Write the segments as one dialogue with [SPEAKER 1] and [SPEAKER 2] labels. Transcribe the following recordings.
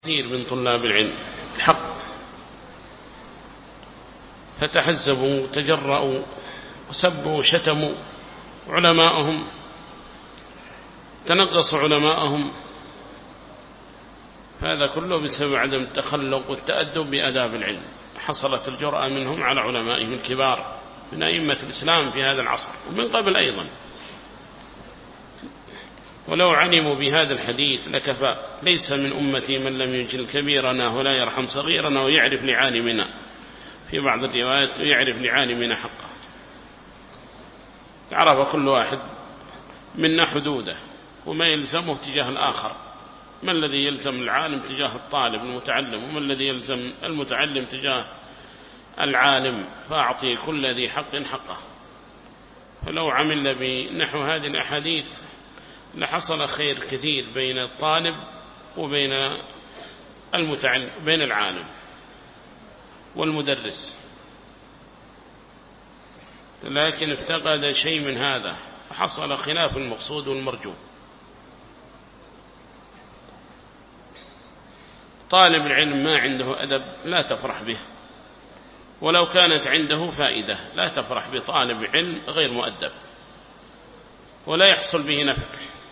[SPEAKER 1] كثير من طلاب العلم الحق فتحزبوا وتجرؤوا وسبوا وشتموا علماءهم، تنقصوا علماءهم، هذا كله بسبب عدم التخلق والتأدب بآداب العلم. حصلت الجرأة منهم على علمائهم الكبار من أئمة الإسلام في هذا العصر ومن قبل أيضا. ولو علموا بهذا الحديث لكفى: ليس من أمتي من لم يجل كبيرنا ولا يرحم صغيرنا ويعرف لعالمنا، في بعض الروايات يعرف لعالمنا حقه. عرف كل واحد منا حدوده وما يلزمه تجاه الآخر، ما الذي يلزم العالم تجاه الطالب المتعلم، وما الذي يلزم المتعلم تجاه العالم، فأعطي كل ذي حق حقه. فلو عملنا بنحو هذه الأحاديث لحصل خير كثير بين الطالب وبين المتعلم، بين العالم والمدرس، لكن افتقد شيء من هذا فحصل خلاف المقصود والمرجو. طالب العلم ما عنده أدب لا تفرح به، ولو كانت عنده فائدة لا تفرح بطالب علم غير مؤدب ولا يحصل به نفع،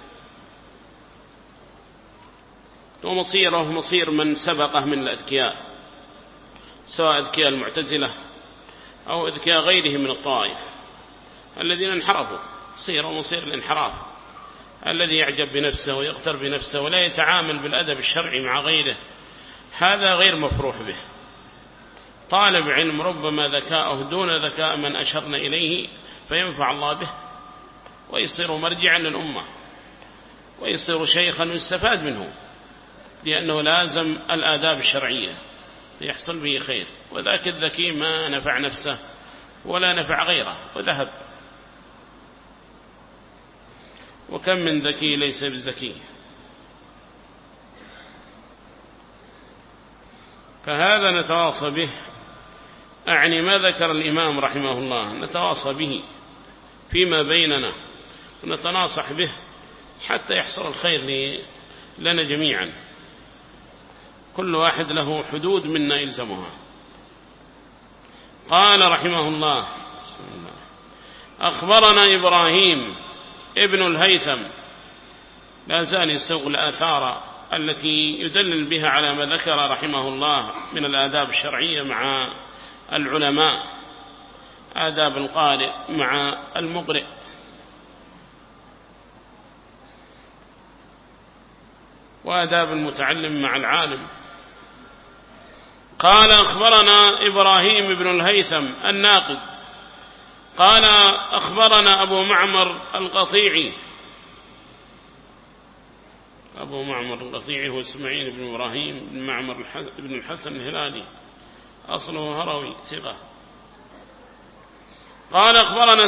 [SPEAKER 1] ومصيره مصير من سبقه من الأذكياء، سواء أذكياء المعتزلة أو أذكياء غيره من الطائف الذين انحرفوا، صيروا مصير الانحراف. الذي يعجب بنفسه ويغتر بنفسه ولا يتعامل بالأدب الشرعي مع غيره، هذا غير مفروح به. طالب علم ربما ذكاؤه دون ذكاء من أشرنا إليه فينفع الله به ويصير مرجعا للأمة ويصير شيخا يستفاد منه، لأنه لازم الآداب الشرعية يحصل به خير. وذاك الذكي ما نفع نفسه ولا نفع غيره وذهب. وكم من ذكي ليس بالذكي. فهذا نتواصى به، أعني ما ذكر الإمام رحمه الله نتواصى به فيما بيننا ونتناصح به حتى يحصل الخير لنا جميعا. كل واحد له حدود منا يلزمها. قال رحمه الله: أخبرنا إبراهيم ابن الهيثم، لا زال يسوق الآثار التي يدلل بها على ما ذكر رحمه الله من الآداب الشرعية مع العلماء، آداب القارئ مع المقرئ. وآداب المتعلم مع العالم. قال: أخبرنا إبراهيم بن الهيثم الناقد قال: أخبرنا أبو معمر القطيعي. أبو معمر القطيعي هو إسماعيل بن إبراهيم بن معمر بن الحسن الهلالي، أصله هروي ثقة. قال: أخبرنا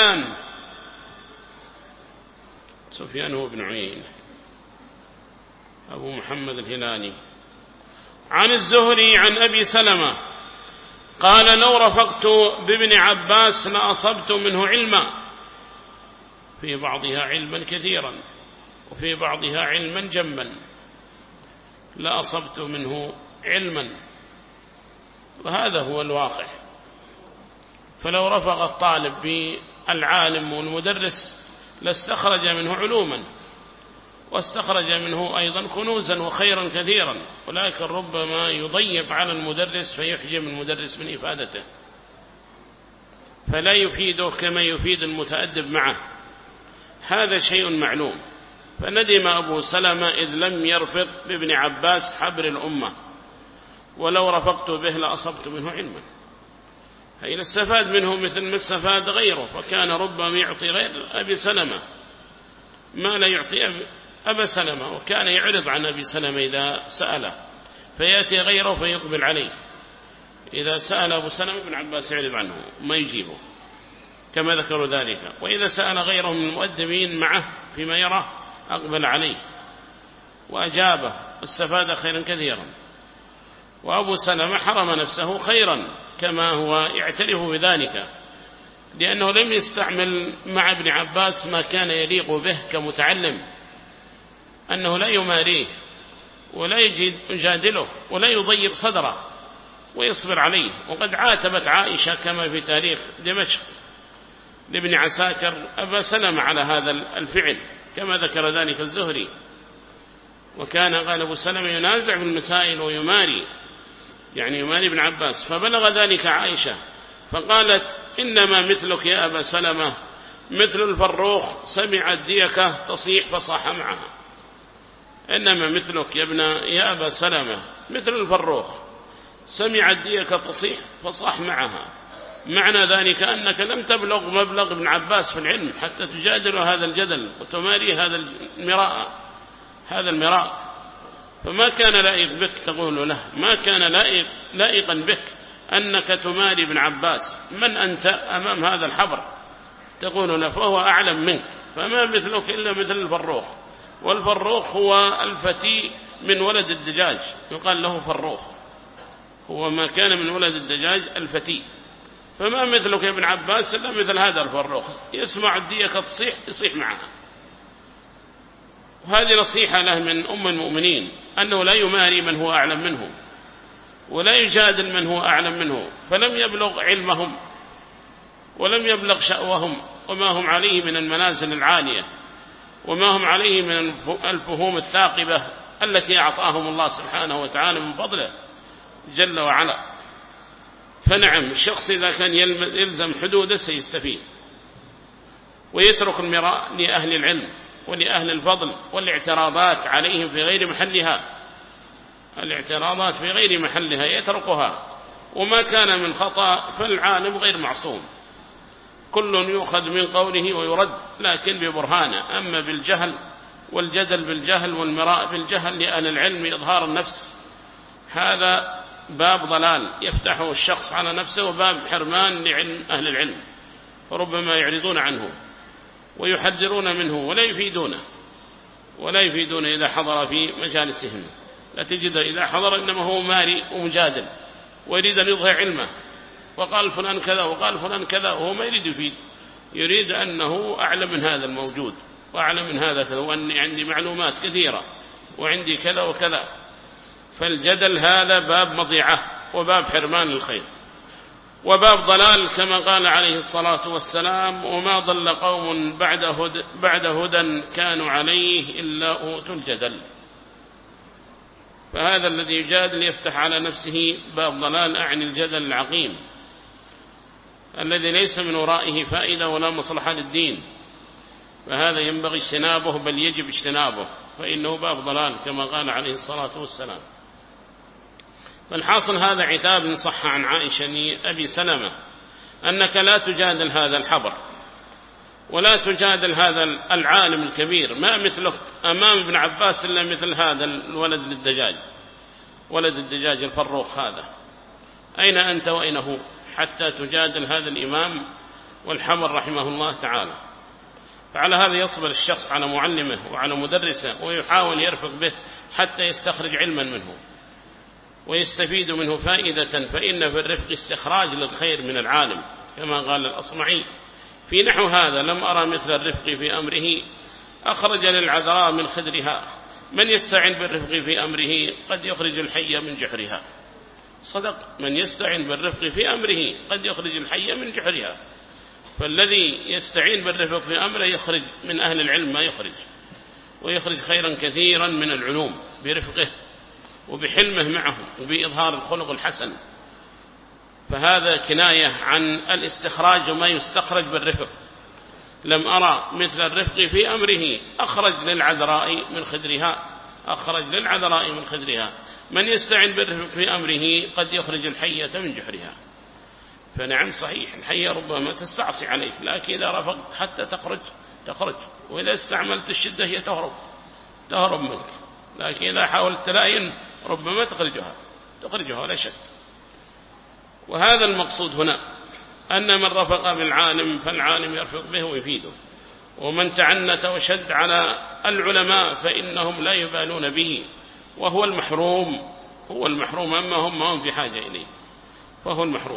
[SPEAKER 1] سفيان هو بن عيينة أبو محمد الهلالي عن الزهري عن أبي سلمة قال: لو رفقت بابن عباس لأصبت منه علما، في بعضها علما كثيرا وفي بعضها علما جما، لأصبت منه علما. وهذا هو الواقع. فلو رفق الطالب بالعالم والمدرس لاستخرج منه علوما واستخرج منه أيضا كنوزا وخيرا كثيرا، ولكن ربما يضيق على المدرس فيحجم المدرس من إفادته، فلا يفيده كما يفيد المتأدب معه. هذا شيء معلوم. فندم أبو سلمة إذ لم يرفق بابن عباس حبر الأمة، ولو رفقت به لأصبت منه علما. فإن استفاد منه مثل ما استفاد غيره، فكان ربما يعطي غير أبي سلمة ما لا يعطي أبا سلمة، وكان يعرض عن أبي سلمة إذا سأله، فيأتي غيره فيقبل عليه. إذا سأل أبو سلمة ابن عباس يعرض عنه ما يجيبه كما ذكروا ذلك، وإذا سأل غيره من المؤدبين معه فيما يرى أقبل عليه وأجابه واستفاد خيرا كثيرا. وأبو سلمة حرم نفسه خيرا كما هو يعترف بذلك، لأنه لم يستعمل مع ابن عباس ما كان يليق به كمتعلم، أنه لا يماريه ولا يجادله ولا يضيق صدره ويصبر عليه. وقد عاتبت عائشة كما في تاريخ دمشق لابن عساكر أبا سلمة على هذا الفعل كما ذكر ذلك الزهري. وكان قال أبو سلمة ينازع في المسائل ويماري، يعني يماري ابن عباس، فبلغ ذلك عائشة فقالت إنما مثلك يا أبا سلمة مثل الفروخ سمع الديكة تصيح فصاح معها. إنما مثلك يا أبا سلمة مثل الفروخ سمع الديكة تصيح فصاح معها. معنى ذلك أنك لم تبلغ مبلغ ابن عباس في العلم حتى تجادل هذا الجدل وتماري هذا المراء. فما كان لائق بك تقول له، ما كان لائقا بك أنك تماري ابن عباس. من أنت أمام هذا الحبر تقول له؟ فهو أعلم منك، فما مثلك إلا مثل الفروخ. والفروخ هو الفتي من ولد الدجاج، يقال له فروخ، هو ما كان من ولد الدجاج الفتي. فما مثلك يا ابن عباس إلا مثل هذا الفروخ، يسمع الديكة تصيح يصيح معها. وهذه نصيحة له من أم المؤمنين، أنه لا يماري من هو أعلم منه ولا يجادل من هو أعلم منه، فلم يبلغ علمهم ولم يبلغ شأوهم وما هم عليه من المنازل العالية وما هم عليه من الفهوم الثاقبة التي أعطاهم الله سبحانه وتعالى من فضله جل وعلا. فنعم الشخص إذا كان يلزم حدوده سيستفيد ويترك المراء لأهل العلم ولأهل الفضل والاعتراضات عليهم في غير محلها، الاعتراضات في غير محلها يتركها. وما كان من خطأ فالعالم غير معصوم، كل يؤخذ من قوله ويرد لكن ببرهانه. أما بالجهل والجدل بالجهل والمراء بالجهل لأهل العلم إظهار النفس، هذا باب ضلال يفتحه الشخص على نفسه وباب حرمان لعلم أهل العلم، وربما يعرضون عنه ويحذرون منه ولا يفيدون إذا حضر في مجالسهم. لا تجد إذا حضر إنما هو ماري ومجادل ويريد أن يظهر علمه، وقال فلان كذا وقال فلان كذا، وهو ما يريد يفيد، يريد أنه أعلم من هذا الموجود وأعلم من هذا كذا، وأني عندي معلومات كثيرة وعندي كذا وكذا. فالجدل هذا باب مضيعة وباب حرمان الخير وباب ضلال، كما قال عليه الصلاة والسلام: وما ضل قوم بعد هدى كانوا عليه إلا أوتوا الجدل. فهذا الذي يجادل يفتح على نفسه باب ضلال، أعني الجدل العقيم الذي ليس من ورائه فائدة ولا مصلحة للدين، فهذا ينبغي اجتنابه، بل يجب اجتنابه، فإنه باب ضلال كما قال عليه الصلاة والسلام. فالحاصل هذا عتاب صح عن عائشة أبي سلمة أنك لا تجادل هذا الحبر ولا تجادل هذا العالم الكبير، ما مثلك أمام ابن عباس إلا مثل هذا الولد للدجاج، ولد الدجاج الفروخ هذا. أين أنت وأين هو حتى تجادل هذا الإمام والحبر رحمه الله تعالى؟ فعلى هذا يصبر الشخص على معلمه وعلى مدرسه ويحاول يرفق به حتى يستخرج علما منه ويستفيد منه فائدة، فإن في الرفق استخراج للخير من العالم، كما قال الأصمعي في نحو هذا: لم أرى مثل الرفق في أمره أخرج للعذراء من خدرها، من يستعن بالرفق في أمره قد يخرج الحي من جحرها. صدق، من يستعن بالرفق في أمره قد يخرج الحي من جحرها. فالذي يستعين بالرفق في أمره يخرج من أهل العلم ما يخرج، ويخرج خيرا كثيرا من العلوم برفقه وبحلمه معه وبإظهار الخلق الحسن. فهذا كناية عن الاستخراج وما يستخرج بالرفق. لم أرى مثل الرفق في أمره أخرج للعذراء من خدرها، من يستعين بالرفق في أمره قد يخرج الحية من جحرها. فنعم صحيح الحية ربما تستعصي عليك، لكن إذا رفقت حتى تخرج، وإذا استعملت الشدة هي تهرب منك، لكن إذا حاولت تلاين ربما تخرجها ولا شك. وهذا المقصود هنا، أن من رفق بالعالم فالعالم يرفق به ويفيده، ومن تعنت وشد على العلماء فإنهم لا يبالون به، وهو المحروم أما هم في حاجة إليه، فهو المحروم.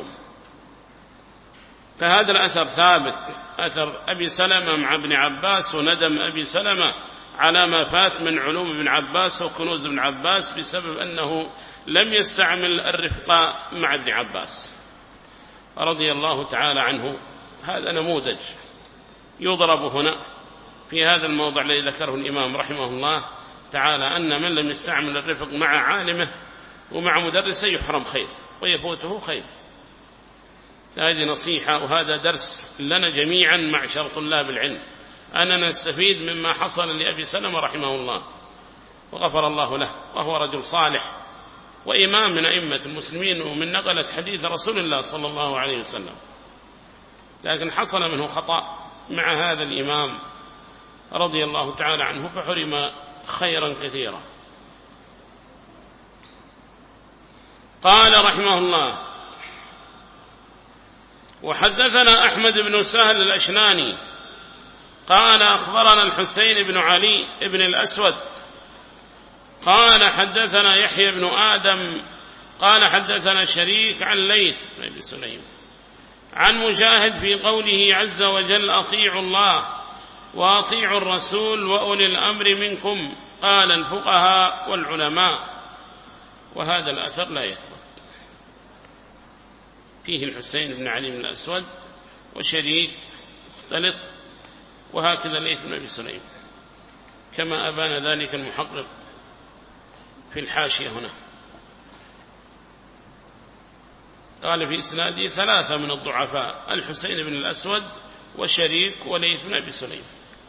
[SPEAKER 1] فهذا الأثر ثابت، أثر أبي سلمة مع ابن عباس، وندم أبي سلمة على ما فات من علوم ابن عباس وكنوز ابن عباس بسبب أنه لم يستعمل الرفق مع ابن عباس رضي الله تعالى عنه. هذا نموذج يضرب هنا في هذا الموضع الذي ذكره الإمام رحمه الله تعالى، أن من لم يستعمل الرفق مع عالمه ومع مدرسه يحرم خير ويفوته خير. هذه نصيحة وهذا درس لنا جميعا معشر طلاب العلم، أننا نستفيد مما حصل لأبي سلمة رحمه الله وغفر الله له، وهو رجل صالح وإمام من أئمة المسلمين ومن نقلة حديث رسول الله صلى الله عليه وسلم، لكن حصل منه خطأ مع هذا الإمام رضي الله تعالى عنه فحرم خيرا كثيرا. قال رحمه الله: وحدثنا أحمد بن سهل الأشناني قال أخبرنا الحسين بن علي بن الأسود قال حدثنا يحيى بن آدم قال حدثنا شريك عن ليث بن سليم عن مجاهد في قوله عز وجل: أطيعوا الله وأطيعوا الرسول وأولي الأمر منكم، قال الفقهاء والعلماء. وهذا الأثر لا يثبت، فيه الحسين بن علي بن الأسود وشريك مختلط، وهكذا ليث بن أبي سليم كما أبان ذلك المحقق في الحاشية هنا. قال في إسناده 3 من الضعفاء: الحسين بن الأسود وشريك وليث بن أبي سليم.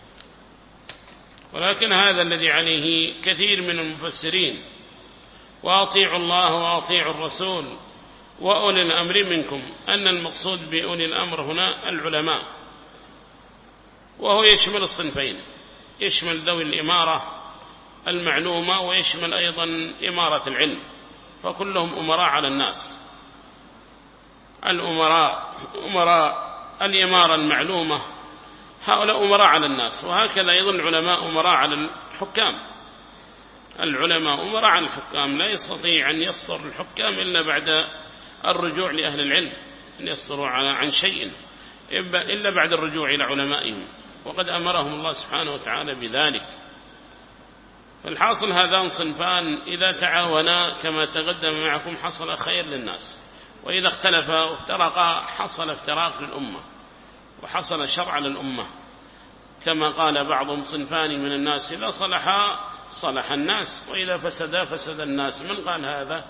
[SPEAKER 1] ولكن هذا الذي عليه كثير من المفسرين: وأطيعوا الله وأطيعوا الرسول وأولي الأمر منكم، أن المقصود بأولي الأمر هنا العلماء، وهو يشمل الصنفين، يشمل ذوي الإمارة المعلومة ويشمل أيضا إمارة العلم، فكلهم أمراء على الناس. أمراء الإمارة المعلومة هؤلاء أمراء على الناس، وهكذا أيضا العلماء أمراء على الحكام. العلماء أمراء على الحكام، لا يستطيع أن يصدر الحكام إلا بعد الرجوع لأهل العلم، أن يصدروا عن شيء إلا بعد الرجوع إلى علمائهم، وقد أمرهم الله سبحانه وتعالى بذلك. فالحاصل هذان صنفان إذا تعاونا كما تقدم معكم حصل خير للناس، وإذا اختلفا وافترقا حصل افتراق للأمة وحصل شرع للأمة، كما قال بعضهم: صنفان من الناس إذا صلحا صلح الناس وإذا فسدا فسد الناس. من قال هذا؟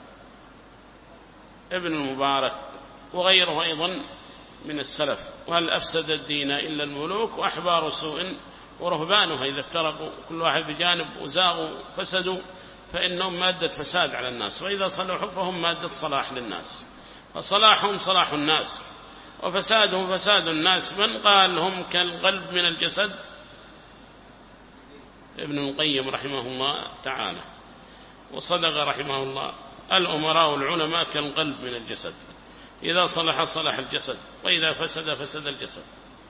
[SPEAKER 1] ابن المبارك وغيره أيضا من السلف. وهل أفسد الدين إلا الملوك وأحبار سوء ورهبانها، إذا افترقوا كل واحد بجانب وزاغوا فسدوا فإنهم مادة فساد على الناس، وإذا صلحوا فهم مادة صلاح للناس، فصلاحهم صلاح الناس وفسادهم فساد الناس. من قال هم كالقلب من الجسد؟ ابن القيم رحمه الله تعالى، وصدق رحمه الله: الأمراء والعلماء كالقلب من الجسد، إذا صلح صلح الجسد وإذا فسد فسد الجسد.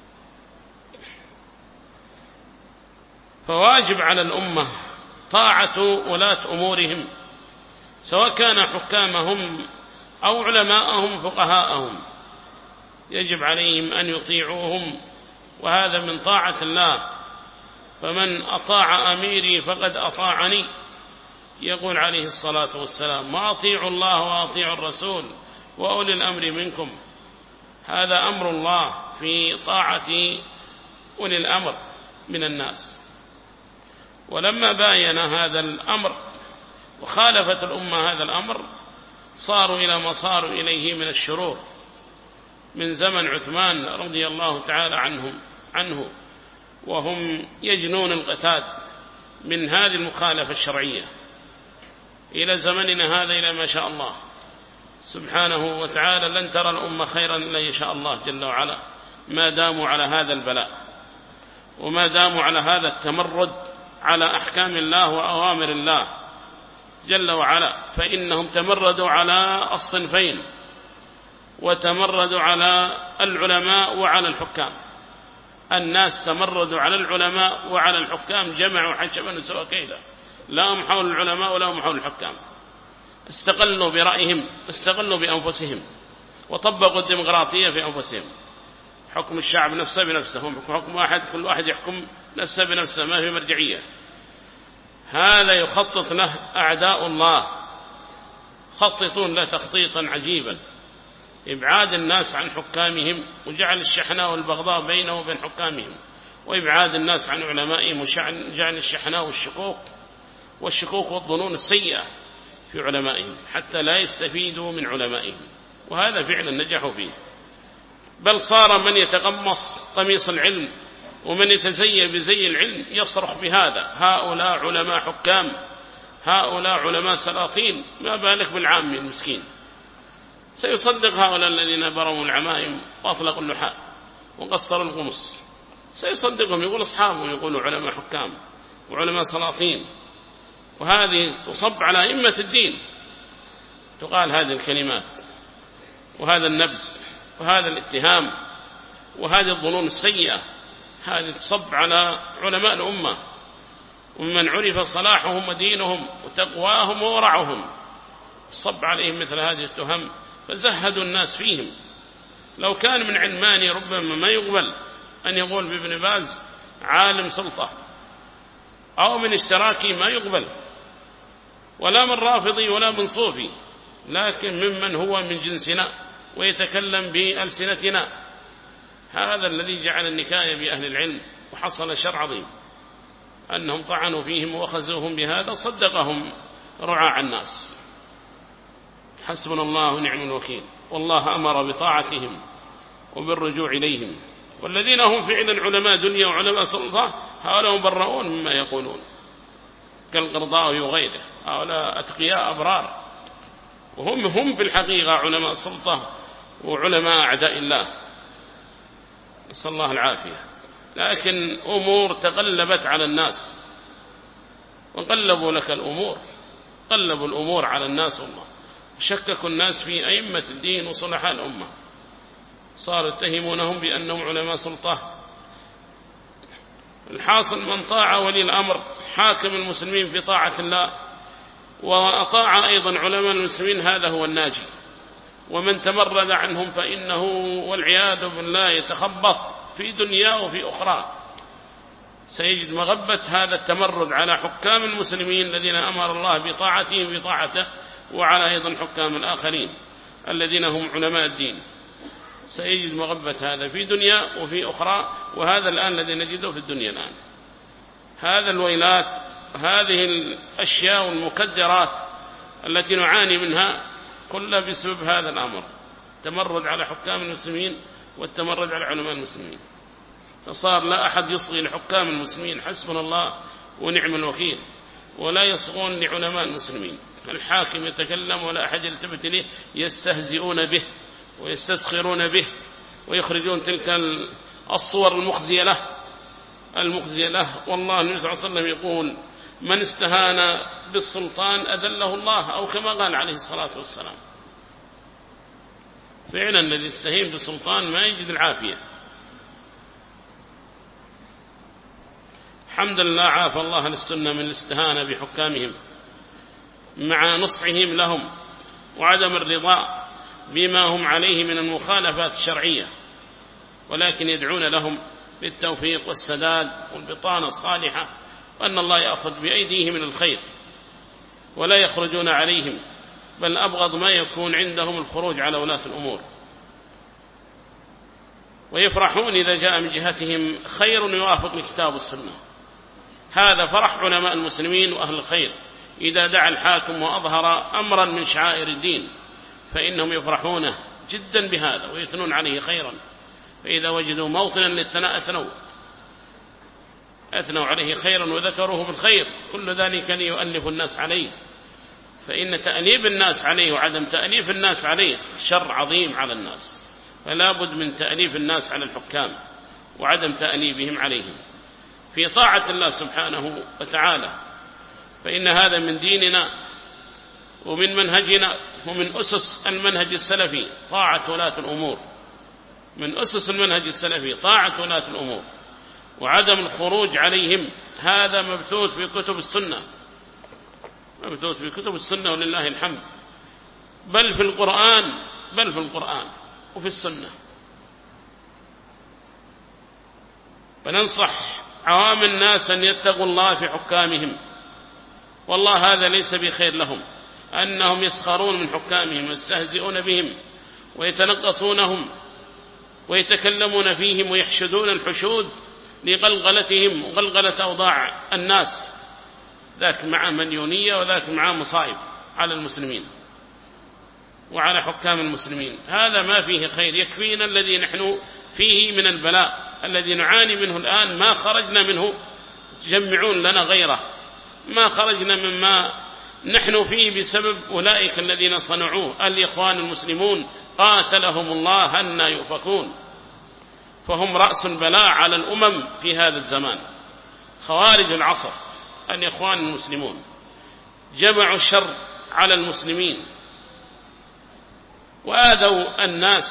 [SPEAKER 1] فواجب على الأمة طاعة ولاة أمورهم، سواء كان حكامهم أو علماءهم فقهاءهم، يجب عليهم أن يطيعوهم، وهذا من طاعة الله. فمن أطاع أميري فقد أطاعني، يقول عليه الصلاة والسلام: وأطيعوا الله وأطيعوا الرسول وأولي الأمر منكم. هذا أمر الله في طاعة أولي الأمر من الناس. ولما باين هذا الأمر وخالفت الأمة هذا الأمر صاروا إلى ما صاروا إليه من الشرور، من زمن عثمان رضي الله تعالى عنه وهم يجنون القتاد من هذه المخالفة الشرعية، إلى زمننا هذا، إلى ما شاء الله سبحانه وتعالى. لن ترى الأمة خيرا إلا يشاء الله جل وعلا، ما داموا على هذا البلاء وما داموا على هذا التمرد على أحكام الله وأوامر الله جل وعلا. فإنهم تمردوا على الصنفين، وتمردوا على العلماء وعلى الحكام. الناس تمردوا على العلماء وعلى الحكام، جمعوا حشبا سوى كيلا، لا هم حول العلماء ولا هم حول الحكام. استقلوا برأيهم، استقلوا بأنفسهم، وطبقوا الديمقراطية في أنفسهم. حكم الشعب نفسه بنفسهم، حكم واحد، كل واحد يحكم نفسه بنفسه ما في مرجعية. هذا يخطط له أعداء الله، خططون له تخطيطا عجيبا، إبعاد الناس عن حكامهم وجعل الشحناء والبغضاء بينه وبين حكامهم، وإبعاد الناس عن علمائهم وجعل الشحناء والشكوك والظنون السيئة في علمائهم حتى لا يستفيدوا من علمائهم. وهذا فعلا نجحوا فيه، بل صار من يتقمص قميص العلم ومن يتزين بزي العلم يصرخ بهذا: هؤلاء علماء حكام، هؤلاء علماء سلاطين. ما بالك بالعام المسكين؟ سيصدق هؤلاء الذين برموا العمائم وأطلقوا اللحاء وقصروا القمص، سيصدقهم، يقول أصحابهم يقولوا علماء حكام وعلماء سلاطين. وهذه تصب على أئمة الدين، تقال هذه الكلمات وهذا النبز وهذا الاتهام وهذه الظنون السيئة، هذه تصب على علماء الأمة ومن عرف صلاحهم ودينهم وتقواهم وورعهم، صب عليهم مثل هذه التهم فزهدوا الناس فيهم. لو كان من علماني ربما ما يقبل أن يقول بابن باز عالم سلطة، أو من اشتراكي ما يقبل، ولا من رافضي ولا من صوفي، لكن ممن هو من جنسنا ويتكلم بألسنتنا. هذا الذي جعل النكاية بأهل العلم، وحصل شر عظيم أنهم طعنوا فيهم وأخذوهم بهذا، صدقهم رعاع الناس. حسبنا الله ونعم الوكيل. والله أمر بطاعتهم وبالرجوع إليهم، والذين هم فعلا علماء دنيا وعلماء سلطة هؤلاء مبرؤون مما يقولون، كالقرضاوي وغيره، هؤلاء أتقياء أبرار، وهم في الحقيقة علماء سلطة وعلماء أعداء الله، نسأل الله العافية. لكن أمور تقلبت على الناس وقلبوا لك الأمور، قلبوا الأمور على الناس والله، شككوا الناس في أئمة الدين وصلحاء الأمة، صاروا يتهمونهم بأنهم علماء سلطة. الحاصل من طاع ولي الأمر حاكم المسلمين في طاعة الله وأطاع أيضا علماء المسلمين هذا هو الناجي، ومن تمرد عنهم فإنه والعياذ بالله يتخبط في دنيا وفي أخرى، سيجد مغبة هذا التمرد على حكام المسلمين الذين أمر الله بطاعتهم بطاعته، وعلى أيضا حكام الآخرين الذين هم علماء الدين، سيجد مغبة هذا في دنيا وفي أخرى. وهذا الآن الذي نجده في الدنيا الآن، هذا الويلات، هذه الأشياء والمكدرات التي نعاني منها كلها بسبب هذا الأمر، تمرد على حكام المسلمين والتمرد على علماء المسلمين. فصار لا أحد يصغي لحكام المسلمين، حسبنا الله ونعم الوكيل، ولا يصغون لعلماء المسلمين. الحاكم يتكلم ولا أحد يلتفت إليه، يستهزئون به ويستسخرون به ويخرجون تلك الصور المخزية له. والله النبي صلى الله عليه وسلم يقول: من استهان بالسلطان أذله الله، أو كما قال عليه الصلاة والسلام. فعلا الذي يستهين بالسلطان ما يجد العافية. الحمد لله عافى الله للسنة من الاستهانة بحكامهم مع نصحهم لهم وعدم الرضا بما هم عليه من المخالفات الشرعية، ولكن يدعون لهم بالتوفيق والسداد والبطانة الصالحة، وأن الله يأخذ بأيديهم من الخير ولا يخرجون عليهم، بل أبغض ما يكون عندهم الخروج على ولاة الأمور، ويفرحون إذا جاء من جهتهم خير يوافق الكتاب والسنة. هذا فرح علماء المسلمين وأهل الخير، إذا دعا الحاكم وأظهر أمرا من شعائر الدين فإنهم يفرحون جدا بهذا ويثنون عليه خيرا، فإذا وجدوا موطنا للثناء أثنوا عليه خيرا وذكروه بالخير، كل ذلك ليؤلف الناس عليه، فإن تأليف الناس عليه وعدم تأليف الناس عليه شر عظيم على الناس، فلا بد من تأليف الناس على الحكام وعدم تأليفهم عليهم في طاعة الله سبحانه وتعالى، فإن هذا من ديننا ومن منهجنا ومن أسس المنهج السلفي طاعة ولاة الأمور، من أسس المنهج السلفي طاعة ولاة الأمور وعدم الخروج عليهم. هذا مبثوث في كتب السنة، مبثوث في كتب السنة ولله الحمد، بل في القرآن وفي السنة. فننصح عوام الناس أن يتقوا الله في حكامهم، والله هذا ليس بخير لهم، أنهم يسخرون من حكامهم ويستهزئون بهم ويتنقصونهم ويتكلمون فيهم ويحشدون الحشود لغلغلتهم وغلغلة أوضاع الناس، ذاك مع مليونية وذاك مع مصائب على المسلمين وعلى حكام المسلمين. هذا ما فيه خير، يكفينا الذي نحن فيه من البلاء الذي نعاني منه الآن، ما خرجنا منه تجمعون لنا غيره، ما خرجنا مما نحن فيه بسبب أولئك الذين صنعوه الإخوان المسلمون قاتلهم الله أن يؤفكون، فهم رأس البلاء على الأمم في هذا الزمان، خوارج العصر الإخوان المسلمون جمعوا الشر على المسلمين وآذوا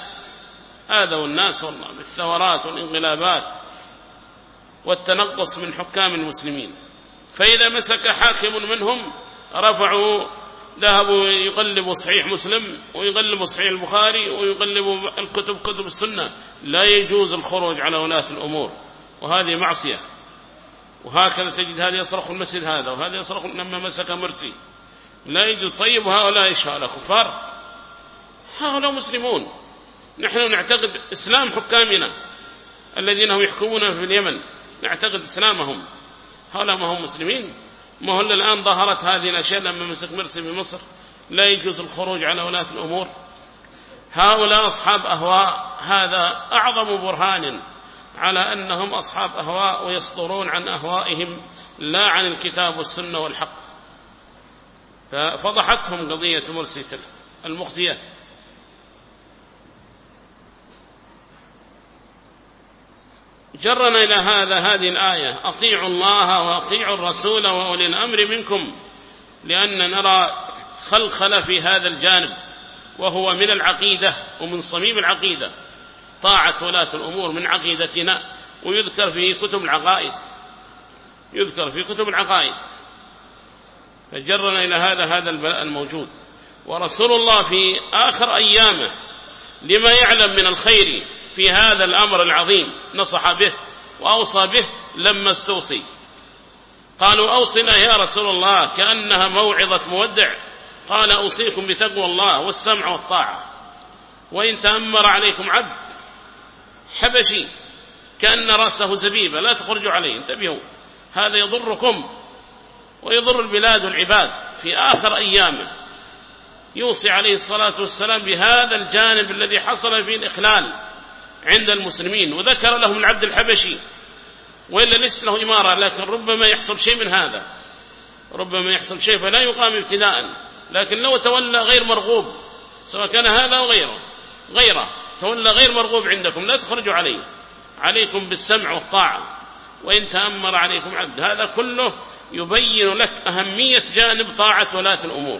[SPEAKER 1] الناس والله بالثورات والانقلابات والتنقص من حكام المسلمين. فإذا مسك حاكم منهم رفعوا، ذهبوا يقلبوا صحيح مسلم ويقلبوا صحيح البخاري ويقلبوا كتب السنة. لا يجوز الخروج على ولاة الأمور، وهذه معصية. وهكذا تجد هذا يصرخ المسجد هذا وهذا يصرخ لما مسك مرسي، لا يجوز. طيب هؤلاء إيش هؤلاء؟ كفار؟ هؤلاء مسلمون. نحن نعتقد إسلام حكامنا الذين هم يحكمون في اليمن، نعتقد إسلامهم. هؤلاء ما هم مسلمين؟ ما هو الآن ظهرت هذه الأشياء لما مسك مرسي في مصر. لا يجوز الخروج على ولاة الأمور. هؤلاء أصحاب أهواء، هذا أعظم برهان على أنهم أصحاب أهواء ويصدرون عن أهوائهم لا عن الكتاب والسنة والحق. ففضحتهم قضية مرسي المخزية. جرنا إلى هذه الآية: أطيعوا الله وأطيعوا الرسول وأولي الأمر منكم، لأن نرى خلخل في هذا الجانب، وهو من العقيدة ومن صميم العقيدة. طاعة ولاة الأمور من عقيدتنا، ويذكر في كتب العقائد، فجرنا إلى هذا البلاء الموجود. ورسول الله في آخر أيامه لما يعلم من الخير في هذا الأمر العظيم نصح به وأوصى به لما استوصي. قالوا: أوصنا يا رسول الله، كأنها موعظة مودع. قال: أوصيكم بتقوى الله والسمع والطاعة، وإن تأمر عليكم عبد حبشي كأن رأسه زبيبة لا تخرجوا عليه، انتبهوا، هذا يضركم ويضر البلاد والعباد. في آخر أيامه يوصي عليه الصلاة والسلام بهذا الجانب الذي حصل فيه الإخلال عند المسلمين، وذكر لهم العبد الحبشي، وإلا ليس له إمارة، لكن ربما يحصل شيء من هذا، ربما يحصل شيء فلا يقام ابتداء. لكن لو تولى غير مرغوب، سواء كان هذا أو غيره تولى غير مرغوب عندكم، لا تخرجوا عليه، عليكم بالسمع والطاعة، وإن تأمر عليكم عبد. هذا كله يبين لك أهمية جانب طاعة ولاة الأمور،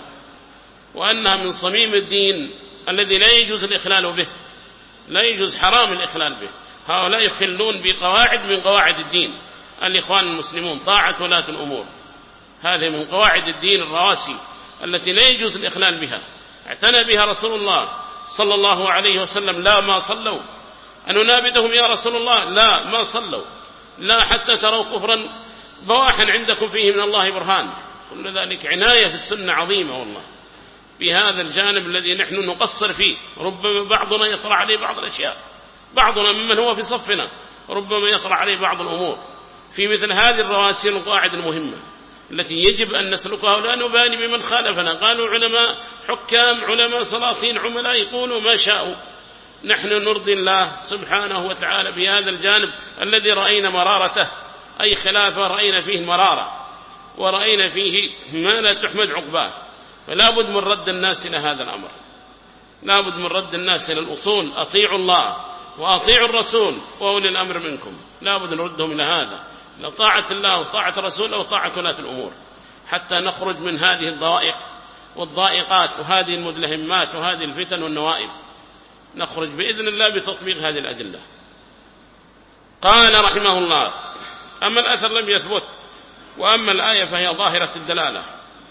[SPEAKER 1] وأنها من صميم الدين الذي لا يجوز الإخلال به، لا يجوز، حرام الإخلال به. هؤلاء يخلون بقواعد من قواعد الدين. الإخوان المسلمون طاعة ولاة الأمور، هذه من قواعد الدين الرواسي التي لا يجوز الإخلال بها. اعتنى بها رسول الله صلى الله عليه وسلم. لا، ما صلوا. أن ننابذهم يا رسول الله؟ لا، ما صلوا. لا، حتى تروا كفرا بواحا عندكم فيه من الله برهان. كل ذلك عناية في السنة عظيمة والله، في هذا الجانب الذي نحن نقصر فيه. ربما بعضنا يطلع عليه بعض الأشياء، بعضنا ممن هو في صفنا ربما يطلع عليه بعض الأمور في مثل هذه الرواسي القواعد المهمة التي يجب أن نسلكها، ولا نبالي بمن خالفنا. قالوا علماء حكام، علماء سلاطين، عملاء، يقولوا ما شاءوا. نحن نرضي الله سبحانه وتعالى بهذا الجانب الذي رأينا مرارته، أي خلافة رأينا فيه المرارة، ورأينا فيه ما لا تحمد عقباه. فلا بد من رد الناس إلى هذا الأمر، لا بد من رد الناس إلى الأصول: أطيعوا الله وأطيعوا الرسول وأولي الأمر منكم. لا بد نردهم إلى هذا، إلى طاعة الله وطاعة الرسول وطاعة ولاة الأمور، حتى نخرج من هذه الضائق والضائقات وهذه المدلهمات وهذه الفتن والنوائب، نخرج بإذن الله بتطبيق هذه الأدلة. قال رحمه الله: أما الأثر لم يثبت، وأما الآية فهي ظاهرة الدلالة.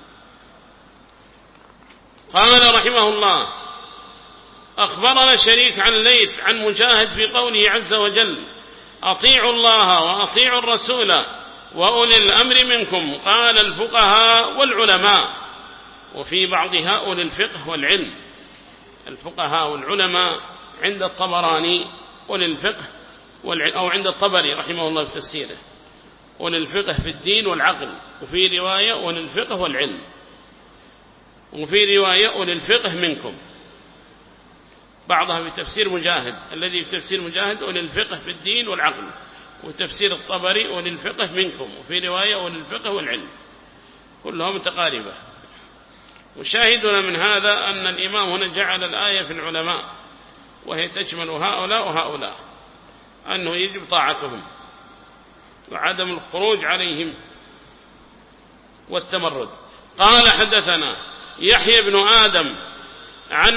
[SPEAKER 1] قال رحمه الله: أخبرنا شريك عن ليث عن مجاهد في قوله عز وجل: أطيعوا الله وأطيعوا الرسول وأولي الأمر منكم. قال الفقهاء والعلماء، وفي بعضها أولي الفقه والعلم. الفقهاء والعلماء عند الطبراني أولي الفقه أو عند الطبري رحمه الله في تفسيره أولي الفقه في الدين والعقل، وفي رواية أولي الفقه والعلم، وفي رواية أولي الفقه منكم. بعضها في تفسير مجاهد، الذي في تفسير مجاهد أولي الفقه في الدين والعقل، وتفسير الطبري أولي الفقه منكم، وفي رواية أولي الفقه والعلم، كلها متقاربة. وشاهدنا من هذا أن الإمام هنا جعل الآية في العلماء، وهي تشمل هؤلاء وهؤلاء، أنه يجب طاعتهم وعدم الخروج عليهم والتمرد. قال حدثنا يحيى بن آدم عن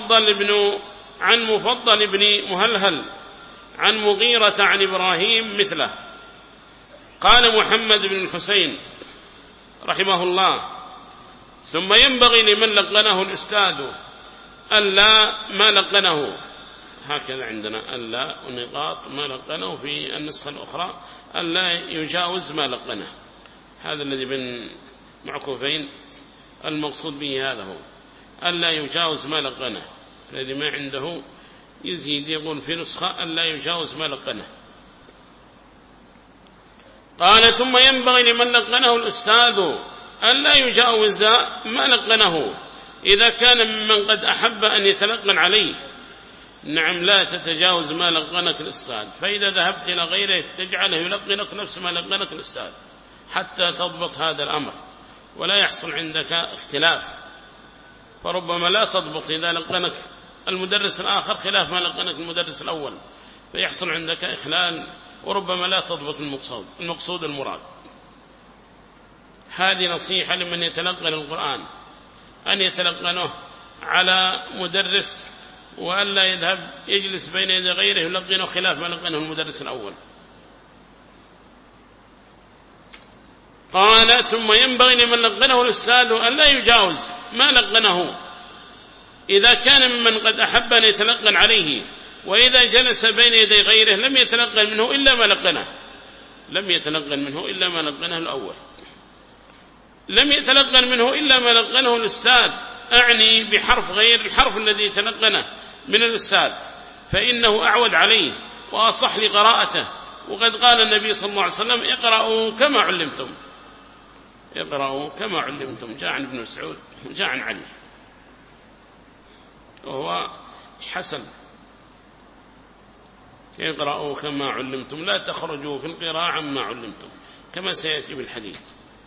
[SPEAKER 1] مفضل بن مهلهل عن مغيرة عن إبراهيم مثله. قال محمد بن الحسين رحمه الله: ثم ينبغي لمن لقنه الأستاذ ألا ما لقنه، هكذا عندنا ألا ونقاط ما لقنه في النسخة الأخرى ألا يجاوز ما لقنه، هذا الذي بين معكوفين المقصود به هذا هو ألا يجاوز ما لقنه. الذي ما عنده يزيد يقول في نسخة ألا يجاوز ما لقنه. قال: ثم ينبغي لمن لقنه الأستاذ ألا يجاوز ما لقنه إذا كان ممن قد أحب أن يتلقن عليه. نعم، لا تتجاوز ما لقنك الأستاذ، فإذا ذهبت إلى غيره تجعله يلقنك نفس ما لقنك الأستاذ حتى تضبط هذا الأمر ولا يحصل عندك اختلاف. فربما لا تضبط إذا لقنك المدرس الآخر خلاف ما لقنك المدرس الأول، فيحصل عندك إخلال، وربما لا تضبط المقصود المراد. هذه نصيحة لمن يتلقن القرآن، أن يتلقنه على مدرس، وألا يذهب يجلس بين يدي غيره يلقنه خلاف ما لقنه المدرس الأول. قال: ثم ينبغي لمن لقنه الأستاذ ألا يجاوز ما لقنه إذا كان ممن قد أحب أن يتلقن عليه، وإذا جلس بين يدي غيره لم يتلقن منه إلا ما لقنه، لم يتلقن منه إلا ما لقنه الأول، لم يتلقن منه إلا ما لقنه الأستاذ، أعني بحرف غير الحرف الذي تلقنه من الأستاذ، فإنه أعود عليه وأصح لقراءته. وقد قال النبي صلى الله عليه وسلم: اقرأوا كما علمتم، اقرأوا كما علمتم. جاء عن ابن مسعود وجاء عن علي، وهو حسن: اقرأوا كما علمتم، لا تخرجوا في القراءة عما علمتم، كما سيأتي بالحديث.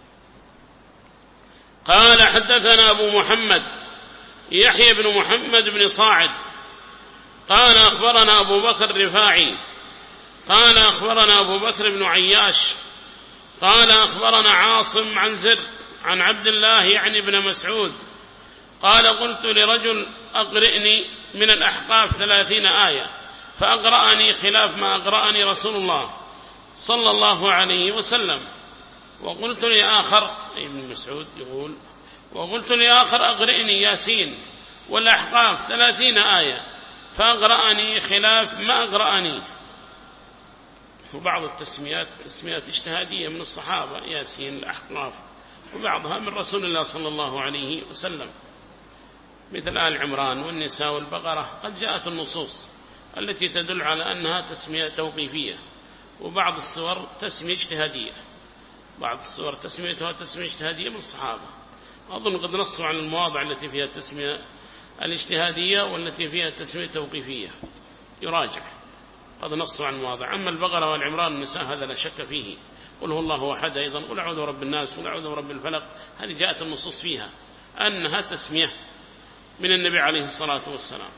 [SPEAKER 1] قال: حدثنا أبو محمد يحيى بن محمد بن صاعد قال: أخبرنا أبو بكر الرفاعي قال: أخبرنا أبو بكر بن عياش قال: أخبرنا عاصم عن زر عن عبد الله يعني ابن مسعود قال: قلت لرجل: أقرئني من الأحقاف 30 آية، فأقرأني خلاف ما أقرأني رسول الله صلى الله عليه وسلم. وقلت لآخر، ابن مسعود يقول: وقلت لآخر: أقرئني ياسين والأحقاف 30 آية، فأقرأني خلاف ما أقرأني. وبعض التسميات تسميات اجتهادية من الصحابة، ياسين الأحقاف، وبعضها من رسول الله صلى الله عليه وسلم، مثل آل عمران والنساء والبقرة. قد جاءت النصوص التي تدل على أنها تسمية توقيفية، وبعض الصور تسمية اجتهادية، بعض الصور تسميتها تسمية اجتهادية من الصحابة. أظن قد نصوا عن المواضع التي فيها تسمية الاجتهادية والتي فيها تسمية توقيفية، يراجع، قد نصوا عن المواضع. أما البقرة والعمران والنساء هذا لا شك فيه. قل هو الله أحد، أيضا قل أعوذ برب الناس، قل أعوذ برب الفلق، هذه جاءت النصوص فيها أنها تسمية من النبي عليه الصلاة والسلام.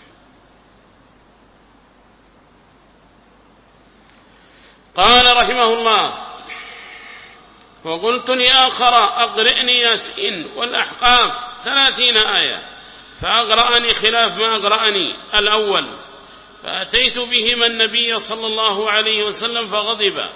[SPEAKER 1] قال رحمه الله: وقلت لآخر: أقرئني ياسين والأحقاف 30 آية، فأقرأني خلاف ما أقرأني الأول، فأتيت بهما النبي صلى الله عليه وسلم فغضب،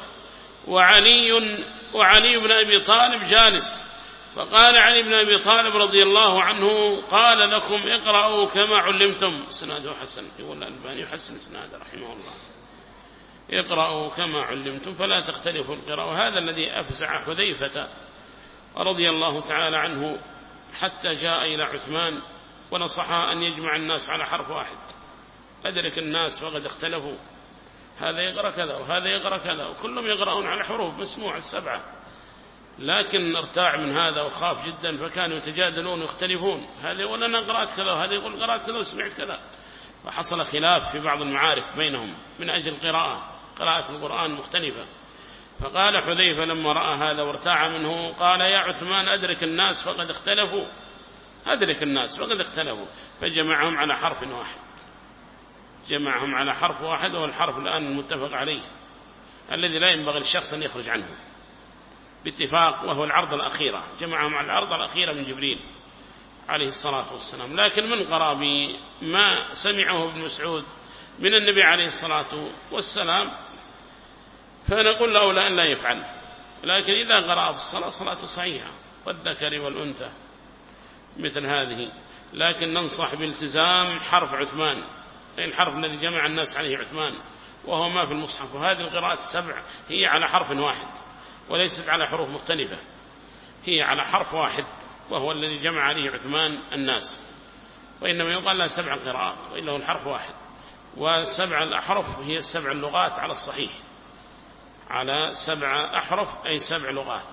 [SPEAKER 1] وعلي بن أبي طالب جالس، فقال علي بن أبي طالب رضي الله عنه: قال لكم اقرأوا كما علمتم. سناده حسن، يقول الألباني يحسن سناده رحمه الله. اقرأوا كما علمتم فلا تختلفوا القراءة. وهذا الذي أفزع حذيفة رضي الله تعالى عنه حتى جاء إلى عثمان ونصحه أن يجمع الناس على حرف واحد. أدرك الناس وقد اختلفوا، هذا يقرأ كذا وهذا يقرأ كذا وكلهم يقرؤون على حروف مسموع السبعة، لكن ارتاع من هذا وخاف جدا فكانوا يتجادلون ويختلفون، هذا يقول أنا قرأت كذا وهذا يقول قرأت كذا وسمعت كذا، فحصل خلاف في بعض المعارف بينهم من أجل قراءة القرآن مختلفة. فقال حذيفة لما رأى هذا وارتاع منه قال يا عثمان أدرك الناس فقد اختلفوا، أدرك الناس فقد اختلفوا، فجمعهم على حرف واحد، جمعهم على حرف واحد، وهو الحرف الآن المتفق عليه الذي لا ينبغي للشخص أن يخرج عنه باتفاق، وهو العرض الأخيرة، جمعهم على العرض الأخيرة من جبريل عليه الصلاة والسلام. لكن من قرأ ما سمعه ابن مسعود من النبي عليه الصلاة والسلام فنقول له لا أن لا يفعل، لكن إذا قرأ في الصلاة صلاة صحيحة والذكر والأنثى مثل هذه، لكن ننصح بالتزام حرف عثمان، أي الحرف الذي جمع الناس عليه عثمان وهو ما في المصحف. وهذه القراءات السبع هي على حرف واحد وليست على حروف مختلفة، هي على حرف واحد وهو الذي جمع عليه عثمان الناس، وإنما يقال لها سبع قراءات وإلا هو الحرف واحد. والسبع الأحرف هي السبع اللغات على الصحيح، على سبع أحرف أي سبع لغات،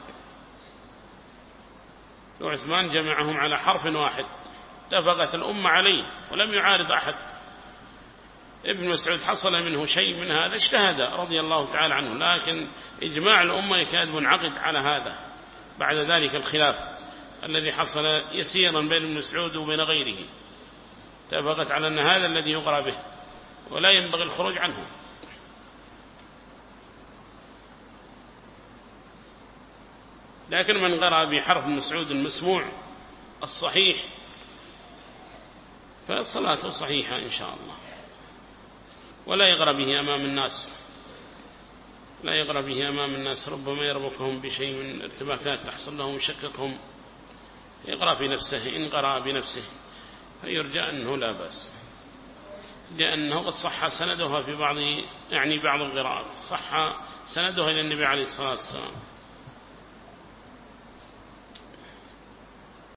[SPEAKER 1] وعثمان جمعهم على حرف واحد اتفقت الأمة عليه ولم يعارض أحد. ابن مسعود حصل منه شيء من هذا اجتهد رضي الله تعالى عنه، لكن إجماع الأمة يكاد منعقد على هذا بعد ذلك الخلاف الذي حصل يسيرا بين ابن مسعود وبين غيره، اتفقت على أن هذا الذي يقرأ به ولا ينبغي الخروج عنه. لكن من قرأ بحرف مسعود المسموع الصحيح فصلاته صحيحة إن شاء الله، ولا يقرأ به أمام الناس، لا يقرأ به أمام الناس، ربما يربكهم بشيء من ارتباكات تحصل لهم يشككهم، يقرأ في نفسه. إن قرأ بنفسه فيرجى أنه لا بأس، لأنه قد صح سندها في بعض القراءات، صح سندها إلى النبي عليه الصلاة والسلام.